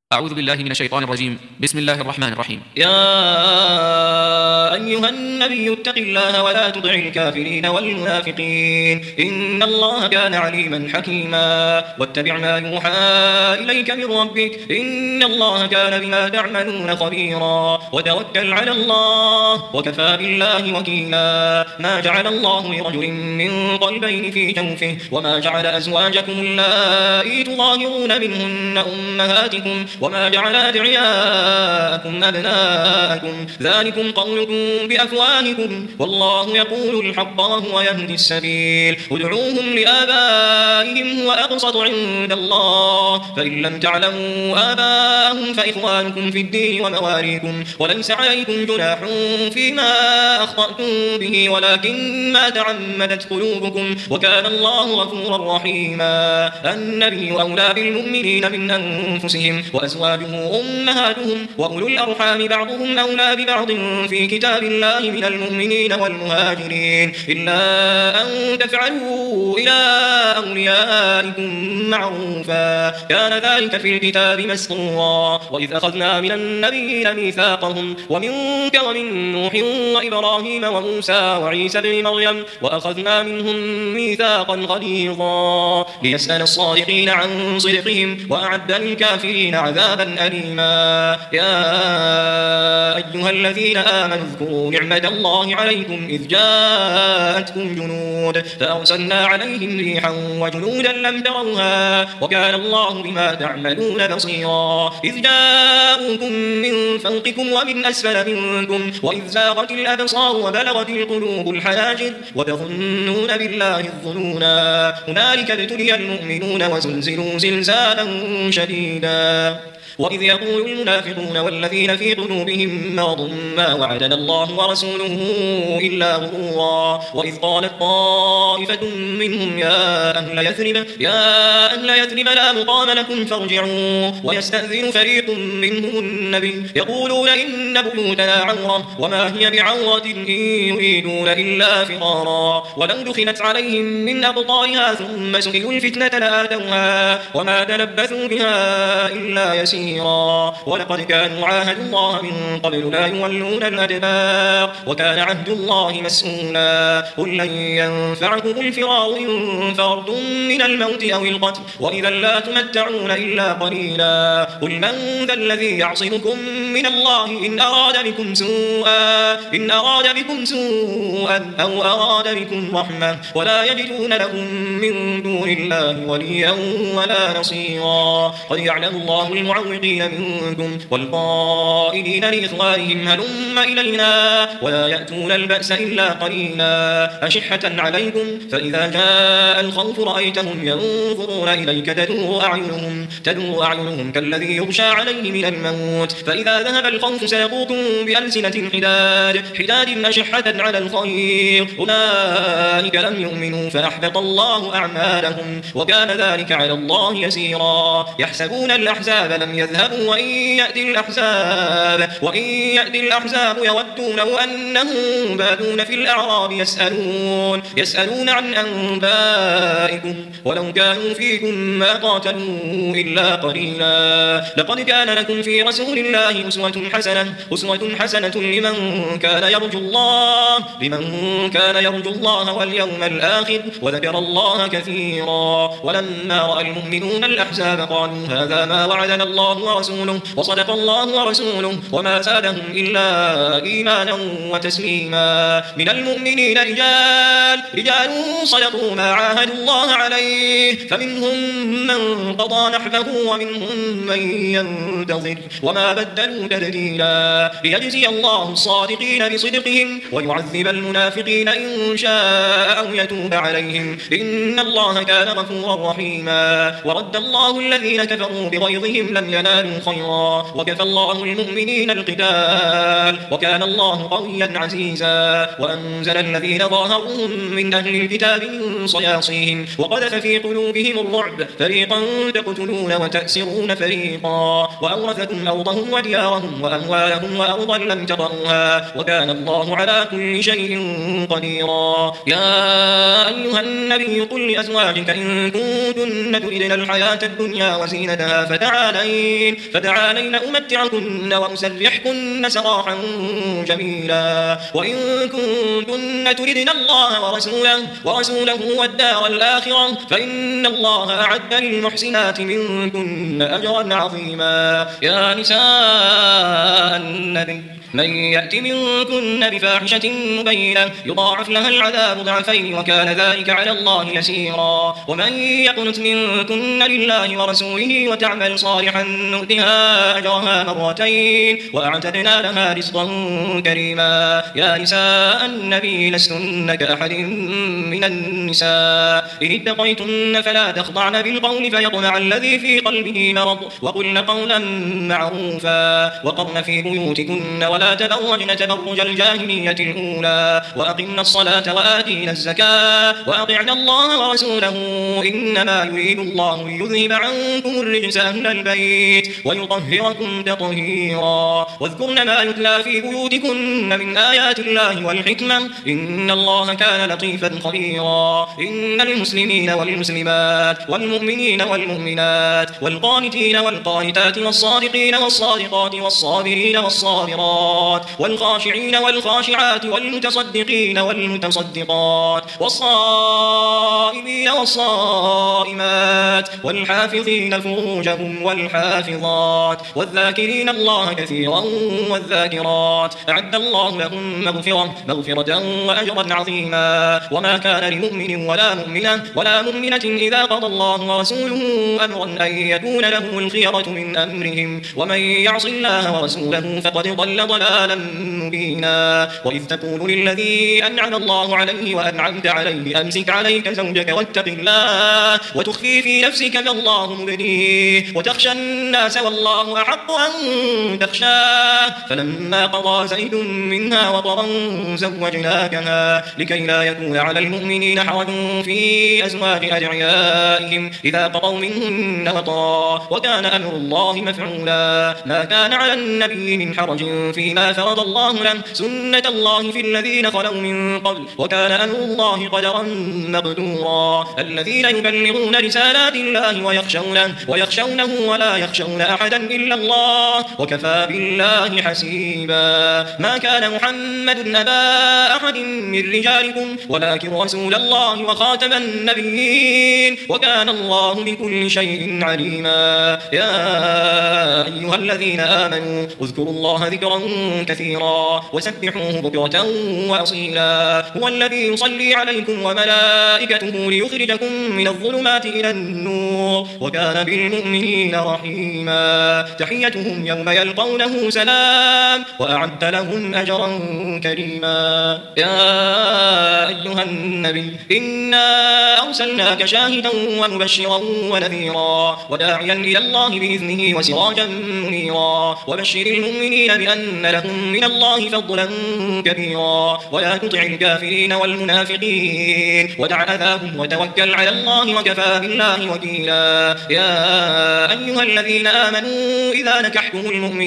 أعوذ بالله من الشيطان الرجيم. بسم الله الرحمن الرحيم. يا أيها النبي اتق الله ولا تطع الكافرين والمنافقين إن الله كان عليما حكيما واتبع ما يوحى إليك من ربك إن الله كان بما تعملون خبيرا وتوكل على الله وكفى بالله وكيلا ما جعل الله لرجل من قلبين في جوفه وما جعل أزواجكم اللائي تظاهرون منهن أمهاتكم وما جعل أدعياءكم أبناءكم ذلكم قولكم بأفواهكم والله يقول الحق وهو يهدي السبيل ادعوهم لآبائهم هو أقسط عند الله فإن لم تعلموا آباءهم فإخوانكم في الدين ومواليكم وليس عليكم جناح فيما أخطأتم به ولكن ما تعمدت قلوبكم وكان الله غفورا رحيما النبي أولى بالمؤمنين من أنفسهم وأزواجه أمهاتهم وأولو الأرحام بعضهم أولى ببعض في كتاب الله من المؤمنين والمهاجرين إلا أن تفعلوا إلى أوليائكم معروفا كان ذلك في الكتاب مسطورا وإذ أخذنا من النبيين ميثاقهم ومنك ومن نوح وإبراهيم وموسى وعيسى بن مريم وأخذنا منهم ميثاقا غليظا ليسأل الصادقين عن صدقهم وأعد للكافرين عذابا أليما يا أيها الذين آمنوا اذكروا نعمة الله عليكم إذ جاءتكم جنود فأرسلنا عليهم ريحا وجنودا لم تروها وكان الله بما تعملون بصيرا إذ جاءوكم من فوقكم ومن أسفل منكم وإذ زاغت الأبصار وبلغت القلوب الحناجر وتظنون بالله الظنونا هنالك ابتلي المؤمنون وزلزلوا زلزالا شديدا وإذ يقول المنافقون والذين في قلوبهم مرض ما وعدنا الله ورسوله إلا غرورا وإذ قالت طائفة منهم يا أهل يثرب لا مقام لكم فارجعوا ويستأذن فريق منهم النبي يقولون إن بيوتنا عورة وما هي بعورة إن يريدون إلا فرارا ولو دخلت عليهم من أقطارها ثم سئلوا الفتنة لآتوها وما تلبثوا بها إلا يسيرا ولقد كانوا عاهدوا الله من قبل لا يولون الأدبار وكان عهد الله مسؤولا قل لن ينفعكم الفرار إن فررتم من الموت أو القتل وإذا لا تمتعون إلا قليلا قل من ذا الذي يعصمكم من الله إن أراد بكم سوءا أو أراد بكم رحمة ولا يجدون لهم من دون الله وليا ولا نصيرا قد يعلم الله المعوقين منكم والقائلين لإخوانهم هلم إلينا ولا يأتون البأس إلا قليلا أشحة عليكم فإذا جاء الخوف رأيتهم ينظرون إليك تدور أعينهم كالذي يغشى عليه من الموت فإذا ذهب الخوف سيقوكم بألسنة حداد أشحة على الخير أولئك لم يؤمنوا فأحبط الله أعمالهم وكان ذلك على الله يسيرا يحسبون الأحزاب لم يذهبوا وإن يأتي الأحزاب يودوا لو أنهم بادون في الأعراب يسألون عن أنبائكم ولو كانوا فيكم ما قاتلوا إلا قليلا لقد كان لكم في رسول الله أسوة حسنة لمن كان يرجو الله واليوم الآخر وذكر الله كثيرا ولما رأى المؤمنون الأحزاب قالوا هذا ما وعدنا الله ورسوله وصدق الله ورسوله وما زادهم إلا إيمانا وتسليما من المؤمنين رجال صدقوا ما عاهدوا الله عليه فمنهم من قضى نحبه ومنهم من ينتظر وما بدلوا تبديلا ليجزي الله الصادقين بصدقهم ويعذب المنافقين إن شاء أو يتوب عليهم إن الله كان غفورا رحيما ورد الله الذين كفروا بغيظهم لم ينالوا خيرا وكفى الله المؤمنين القتال وكان الله قويا عزيزا وأنزل الذين ظاهروهم من أهل الكتاب من صياصيهم وقذف في قلوبهم الرعب فريقا تقتلون وتأسرون فريقا وأورثكم أرضهم وديارهم وأموالهم وأرضا لم تطئوها وكان الله على كل شيء قديرا يا أيها النبي قل لأزواجك إن كنتن تردن الحياة الدنيا وزينتها فتعالين مرتين فتعالين أمتعكن وأسرحكن سراحا جميلا. وإن كنتن تردن الله ورسوله والدار الآخرة فإن الله أعد للمحسنات منكن أجرا عظيما. يا نساء النبي من يأت منكن بفاحشة مبينة يضاعف لها العذاب ضعفين وكان ذلك على الله يسيرا. ومن يقنت منكن لله ورسوله وتعمل صالحا نؤتها أجرها مرتين وأعتدنا لها رزقا كريما. يا نساء النبي لستن كأحد من النساء إن اتقيتن فلا تخضعن بالقول فيطمع الذي في قلبه مرض وقلن قولا معروفا وقرن في بيوتكن ولا تبرجن تبرج الجاهلية الأولى وأقمن الصلاة وآتينا الزكاة وأطعنا الله ورسوله إنما يريد الله ليذهب عنكم الرجس أهل البيت ويطهركم تطهيرا. واذكرن ما يتلى في بيوتكن من آيات الله والحكمة إن الله كان لطيفا خبيرا. إن المسلمين والمسلمات والمؤمنين والمؤمنات والقانتين والقانتات والصادقين والصادقات والصابرين والصابرات والخاشعين والخاشعات والمتصدقين والمتصدقات والصائمين والصائمات والحافظين فروجهم والحافظات والذاكرين الله كثيرا والذاكرات أعد الله لهم مغفرة وأجرا عظيما. وما كان لمؤمن ولا مؤمنة إذا قضى الله ورسوله أمرا أن يكون له الخيرة من أمرهم ومن يعص الله ورسوله فقد ضل ضلالا مبينا. وإذ تقول للذي أنعم الله عليه وأنعمت عليه أمسك عليك زوجك واتق الله وتخفي في نفسك ما الله مبديه وتخشى الناس والله أحق أن تخشاه فلما قضى زيد منها وطرا زوجناكها لكي لا يكون على المؤمنين حرج في أزواج أدعيائهم إذا قضوا منهن وطرا وكان أمر الله مفعولا. ما كان على النبي من حرج فيما فرض الله له سنة الله في الذين خلوا من قبل وكان أمر الله قدرا مقدورا. الذين يبلغون رسالات الله ويخشونه ولا يخشون أحدا إلا الله وكفى بالله حسيبا. ما كان محمد أبا أحد من رجالكم ولكن رسول الله وخاتم النبيين وكان الله بكل شيء عليما. يا أيها الذين آمنوا اذكروا الله ذكرا كثيرا وسبحوه بكرة وأصيلا. هو الذي يصلي عليكم وملائكته ليخرجكم من الظلمات إلى النور وكان بالمؤمنين رحيما. تحيتهم يوم يلقونه سلام وأعد لهم أجرا كريما. يا أيها النبي إنا أرسلناك شاهدا ومبشرا ونذيرا وداعيا إلى الله بإذنه وسراجا منيرا. وبشر المؤمنين بأن لهم من الله فضلا كبيرا ولا تطع الكافرين والمنافقين ودع أذاهم وتوكل على الله وكفى بالله وكيلا. يا أيها الذين آمنوا إذا نكحتم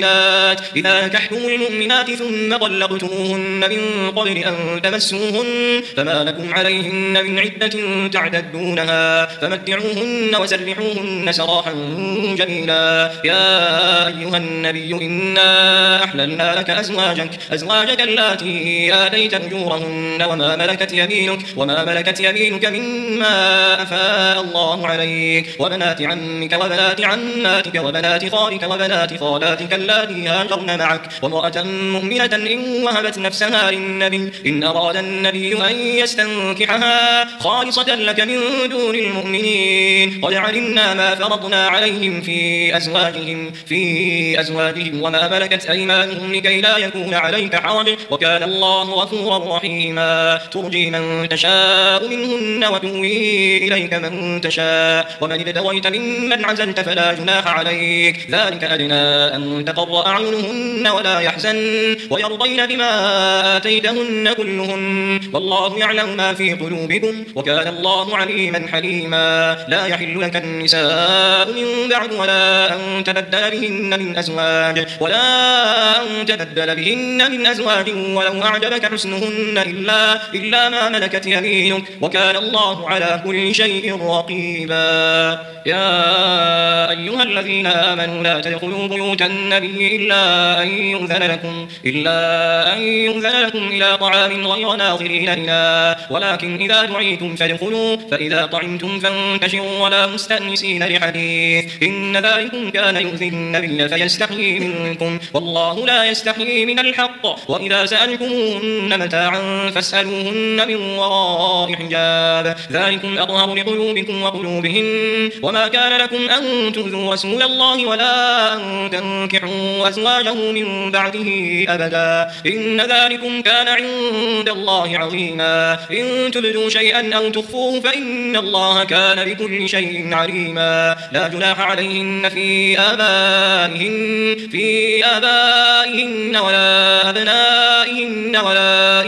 المؤمنات ثم طلقتموهن من قبل أن تمسوهن فما لكم عليهن من عدة تعتدونها فمتعوهن وسرحوهن سراحا جميلا. يا أيها النبي إنا أحللنا لك أزواجك اللاتي آتيت أجورهن وما ملكت يمينك مما أفاء الله عليك وبنات عمك وبنات عماتك وبنات خالك وبنات خالاتك اللاتي هاجرن معك وامرأة مؤمنة إن وهبت نفسها للنبي إن أراد النبي أن يستنكحها خالصة لك من دون المؤمنين قد علمنا ما فرضنا عليهم في أزواجهم وما ملكت أيمانهم لكي لا يكون عليك حرج وكان الله غفورا رحيما. ترجي من تشاء منهن وتؤوي إليك من تشاء ومن ابتغيت ممن عزلت فلا جناح عليك ذلك أدنى أن تقر أعينهن ولا يحزن ويرضين بما آتيتهن كلهن والله يعلم ما في قلوبكم وكان الله عليما حليما. لا يحل لك النساء من بعد ولا أن تبدل بهن من أزواج ولا أن تبدل بهن من أزواج ولو أعجبك حسنهن إلا ما ملكت يمينك وكان الله على كل شيء رقيبا. يا أيها الذين آمنوا لا تدخلوا بيوت النبي إلا أن يؤذن لكم إلى طعام غير ناظرين إناه ولكن إذا دعيتم فادخلوا فإذا طعمتم فانتشروا ولا مستأنسين لحديث إن ذلكم كان يؤذي النبي فيستحيي منكم والله لا يستحيي من الحق وإذا سألتموهن متاعا فاسألوهن من وراء حجاب ذلكم أطهر لقلوبكم وقلوبهن وما كان لكم أن تؤذوا رسول الله ولا أن تنكحوا أزواجه من بعده أبدا إن ذلكم كان عند الله عظيما إن تبدوا شيئا أو تخفوه فإن الله كان بكل شيء عليما. لا جناح عليهن في آبائهن ولا أبنائهن ولا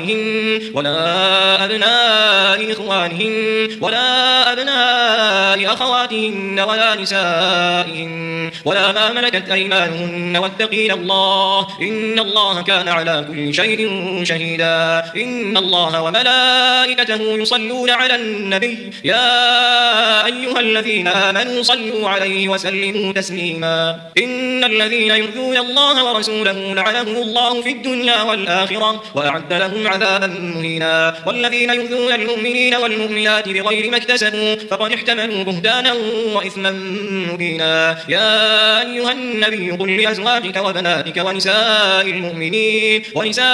أبناء إخوانهن ولا أبناء أخواتهن ولا نسائهن ولا ما ملكت أيمانهن واتقين الله إن الله كان على كل شيء شهيدا. إن الله وملائكته يصلون على النبي يا أيها الذين آمنوا صلوا عليه وسلموا تسليما. إن الذين يؤذون الله ورسوله لعنهم الله في الدنيا والآخرة وأعد لهم عذابا مهينا. والذين يؤذون المؤمنين والمؤمنات بغير ما اكتسبوا فقد احتملوا بهتانا وإثما مبينا. يا أيها النبي قل لأزواجك وبناتك ونساء المؤمنين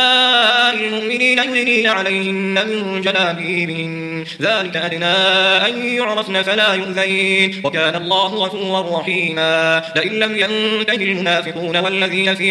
يدنين عليهن من جلابيبهن ذلك أدنى أن يعرفن فلا يؤذين وكان الله غفورا رحيما. لئن لم ينته المنافقون والذين في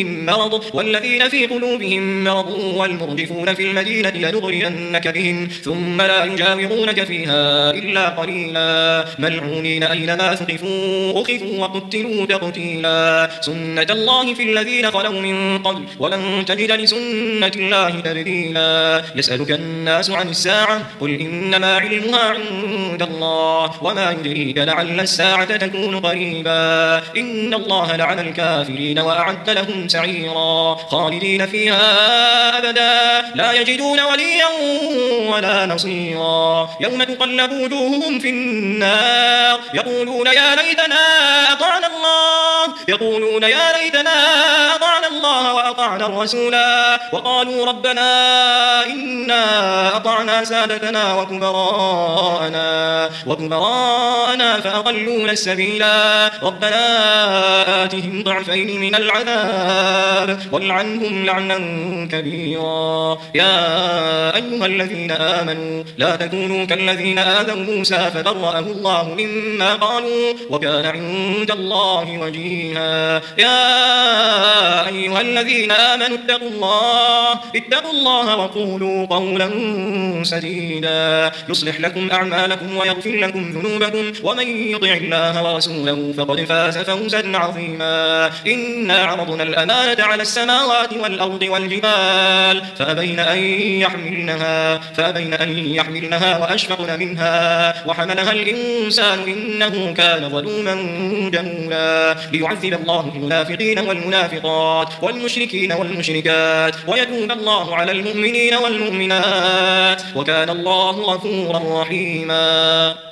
قلوبهم مرض والمرجفون في المدينة لنغرينك بهم ثم لا يجاورونك فيها إلا قليلا ملعونين أينما ثقفوا أخذوا وقتلوا تقتيلا. سنة الله في الذين خلوا من قبل ولن تجد لسنة الله تبديلا. يسألك الناس عن الساعة قل إنما علمها عند الله وما يدريك لعل الساعة تكون قريبا. إن الله لعن الكافرين وأعد لهم سعيرا خالدين فيها أبدا لا يجدون وليا ولا نصيرا. يوم تقلب وجوههم في النار يقولون يا ليتنا أطعنا الله وأطعنا الرسولا وقالوا ربنا إنا أطعنا سادتنا وكبراءنا فأضلونا السبيلا. ربنا آتهم ضعفين من العذاب والعنهم لعنا كبيرا. يا أيها الذين آمنوا لا تكونوا كالذين آذوا موسى فبرأه الله مما قالوا وكان عند الله وجيها. يا أيها الذين آمنوا اتقوا الله وقولوا قولا سديدا يصلح لكم أعمالكم ويغفر لكم ذنوبكم ومن يطع الله ورسوله فقد فاز فوزا عظيما. إنا عرضنا الأمانة على السماوات والأرض والجبال فأبين أن يحملنها وأشفقن منها وحملها الإنسان إنه كان ظلوما جهولا. ليعذب الله المنافقين والمنافقات والمشركين والمشركات ويتوب الله على المؤمنين والمؤمنات وكان الله غفورا رحيما.